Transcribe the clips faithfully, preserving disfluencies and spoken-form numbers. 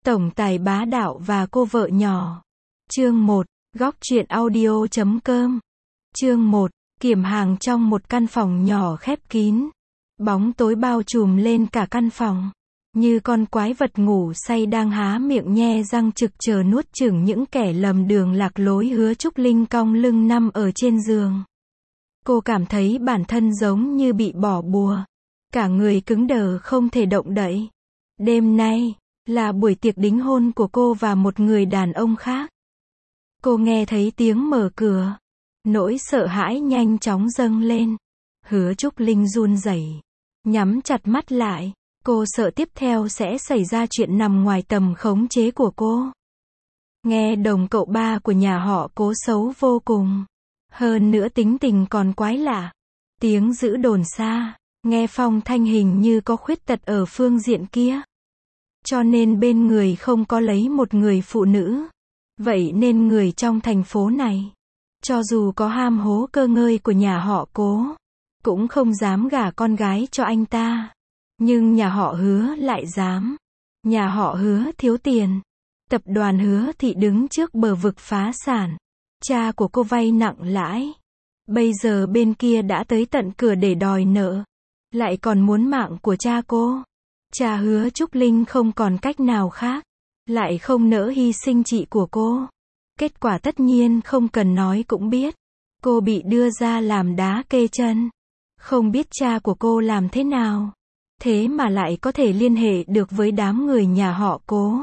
Tổng tài bá đạo và cô vợ nhỏ. Chương một, góc truyện audio chấm com. Chương một, kiểm hàng trong một căn phòng nhỏ khép kín. Bóng tối bao trùm lên cả căn phòng. Như con quái vật ngủ say đang há miệng nhe răng trực chờ nuốt chửng những kẻ lầm đường lạc lối. Hứa Trúc Linh cong lưng nằm ở trên giường. Cô cảm thấy bản thân giống như bị bỏ bùa. Cả người cứng đờ không thể động đậy. Đêm nay là buổi tiệc đính hôn của cô và một người đàn ông khác. Cô nghe thấy tiếng mở cửa. Nỗi sợ hãi nhanh chóng dâng lên. Hứa Trúc Linh run rẩy, nhắm chặt mắt lại. Cô sợ tiếp theo sẽ xảy ra chuyện nằm ngoài tầm khống chế của cô. Nghe đồng cậu ba của nhà họ Cố xấu vô cùng. Hơn nữa tính tình còn quái lạ. Tiếng dữ đồn xa, nghe phong thanh hình như có khuyết tật ở phương diện kia. Cho nên bên người không có lấy một người phụ nữ. Vậy nên người trong thành phố này, cho dù có ham hố cơ ngơi của nhà họ Cố, cũng không dám gả con gái cho anh ta. Nhưng nhà họ Hứa lại dám. Nhà họ Hứa thiếu tiền. Tập đoàn Hứa Thị đứng trước bờ vực phá sản. Cha của cô vay nặng lãi. Bây giờ bên kia đã tới tận cửa để đòi nợ. Lại còn muốn mạng của cha cô. Cha Hứa Trúc Linh không còn cách nào khác. Lại không nỡ hy sinh chị của cô. Kết quả tất nhiên không cần nói cũng biết. Cô bị đưa ra làm đá kê chân. Không biết cha của cô làm thế nào. Thế mà lại có thể liên hệ được với đám người nhà họ Cố.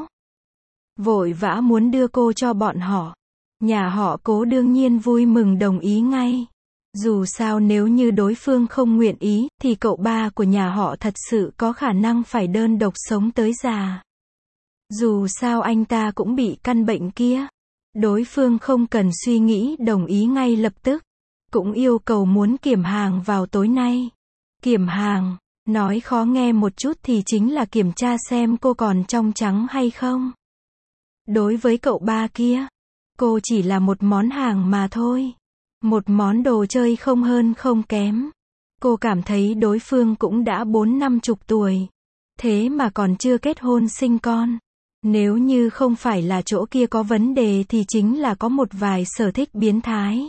Vội vã muốn đưa cô cho bọn họ. Nhà họ Cố đương nhiên vui mừng đồng ý ngay. Dù sao nếu như đối phương không nguyện ý, thì cậu ba của nhà họ thật sự có khả năng phải đơn độc sống tới già. Dù sao anh ta cũng bị căn bệnh kia. Đối phương không cần suy nghĩ đồng ý ngay lập tức. Cũng yêu cầu muốn kiểm hàng vào tối nay. Kiểm hàng, nói khó nghe một chút thì chính là kiểm tra xem cô còn trong trắng hay không. Đối với cậu ba kia, cô chỉ là một món hàng mà thôi. Một món đồ chơi không hơn không kém. Cô cảm thấy đối phương cũng đã bốn năm chục tuổi. Thế mà còn chưa kết hôn sinh con. Nếu như không phải là chỗ kia có vấn đề thì chính là có một vài sở thích biến thái.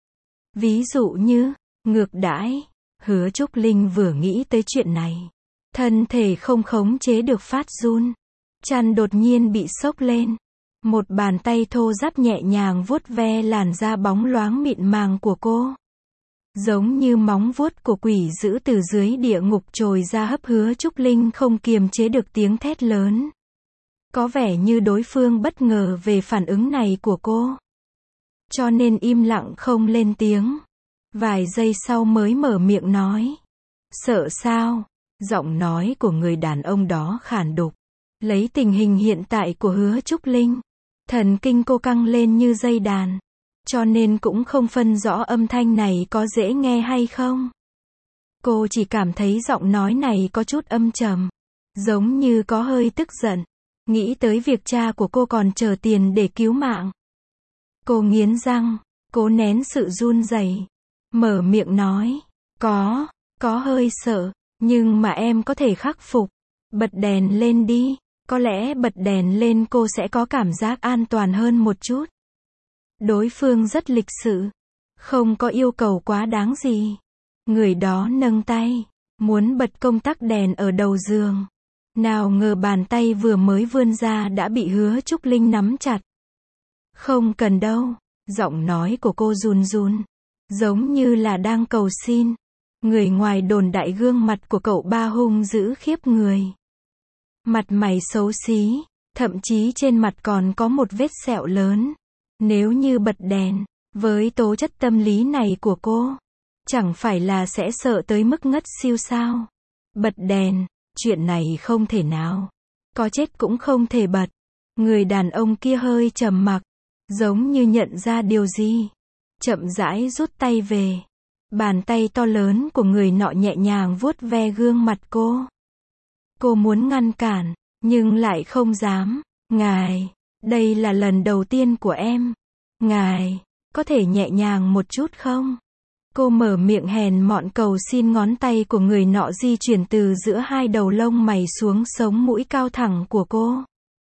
Ví dụ như, ngược đãi. Hứa Trúc Linh vừa nghĩ tới chuyện này. Thân thể không khống chế được phát run. Chăn đột nhiên bị xốc lên. Một bàn tay thô ráp nhẹ nhàng vuốt ve làn da bóng loáng mịn màng của cô. Giống như móng vuốt của quỷ dữ từ dưới địa ngục trồi ra hấp. Hứa Trúc Linh không kiềm chế được tiếng thét lớn. Có vẻ như đối phương bất ngờ về phản ứng này của cô. Cho nên im lặng không lên tiếng. Vài giây sau mới mở miệng nói. Sợ sao? Giọng nói của người đàn ông đó khàn đục. Lấy tình hình hiện tại của Hứa Trúc Linh, thần kinh cô căng lên như dây đàn. Cho nên cũng không phân rõ âm thanh này có dễ nghe hay không. Cô chỉ cảm thấy giọng nói này có chút âm trầm. Giống như có hơi tức giận. Nghĩ tới việc cha của cô còn chờ tiền để cứu mạng. Cô nghiến răng, cố nén sự run rẩy. Mở miệng nói. Có, có hơi sợ. Nhưng mà em có thể khắc phục. Bật đèn lên đi. Có lẽ bật đèn lên cô sẽ có cảm giác an toàn hơn một chút. Đối phương rất lịch sự. Không có yêu cầu quá đáng gì. Người đó nâng tay. Muốn bật công tắc đèn ở đầu giường. Nào ngờ bàn tay vừa mới vươn ra đã bị Hứa Trúc Linh nắm chặt. Không cần đâu. Giọng nói của cô run run. Giống như là đang cầu xin. Người ngoài đồn đại gương mặt của cậu ba hung dữ khiếp người. Mặt mày xấu xí. Thậm chí trên mặt còn có một vết sẹo lớn. Nếu như bật đèn, với tố chất tâm lý này của cô, chẳng phải là sẽ sợ tới mức ngất siêu sao? Bật đèn, chuyện này không thể nào. Có chết cũng không thể bật. Người đàn ông kia hơi trầm mặc, giống như nhận ra điều gì. Chậm rãi rút tay về. Bàn tay to lớn của người nọ nhẹ nhàng vuốt ve gương mặt cô. Cô muốn ngăn cản, nhưng lại không dám. Ngài, đây là lần đầu tiên của em. Ngài, có thể nhẹ nhàng một chút không? Cô mở miệng hèn mọn cầu xin. Ngón tay của người nọ di chuyển từ giữa hai đầu lông mày xuống sống mũi cao thẳng của cô.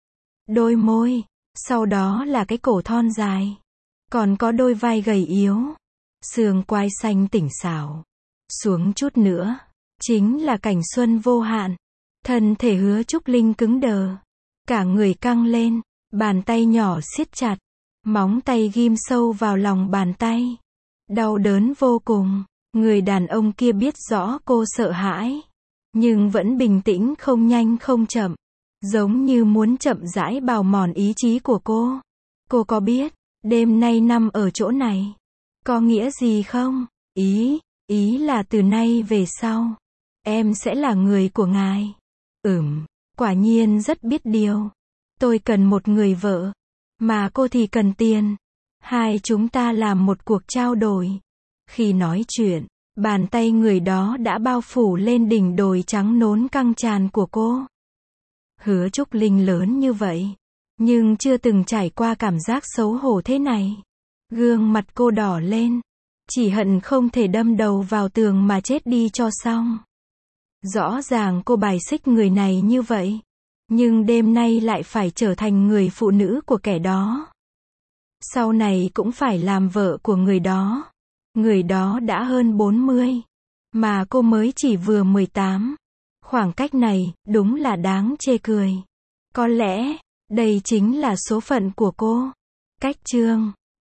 đôi môi, sau đó là cái cổ thon dài, còn có đôi vai gầy yếu, xương quai xanh tỉnh xảo. Xuống chút nữa, chính là cảnh xuân vô hạn. Thân thể Hứa Trúc Linh cứng đờ, cả người căng lên, bàn tay nhỏ siết chặt, móng tay ghim sâu vào lòng bàn tay. Đau đớn vô cùng, người đàn ông kia biết rõ cô sợ hãi, nhưng vẫn bình tĩnh không nhanh không chậm, giống như muốn chậm rãi bào mòn ý chí của cô. Cô có biết, đêm nay nằm ở chỗ này, có nghĩa gì không? Ý, ý là từ nay về sau, em sẽ là người của ngài. Ừm, quả nhiên rất biết điều. Tôi cần một người vợ, mà cô thì cần tiền. Hai chúng ta làm một cuộc trao đổi. Khi nói chuyện, bàn tay người đó đã bao phủ lên đỉnh đồi trắng nốn căng tràn của cô. Hứa Trúc Linh lớn như vậy, nhưng chưa từng trải qua cảm giác xấu hổ thế này. Gương mặt cô đỏ lên, chỉ hận không thể đâm đầu vào tường mà chết đi cho xong. Rõ ràng cô bài xích người này như vậy, nhưng đêm nay lại phải trở thành người phụ nữ của kẻ đó. Sau này cũng phải làm vợ của người đó. Người đó đã hơn bốn mươi, mà cô mới chỉ vừa mười tám. Khoảng cách này, đúng là đáng chê cười. Có lẽ, đây chính là số phận của cô. Cách chương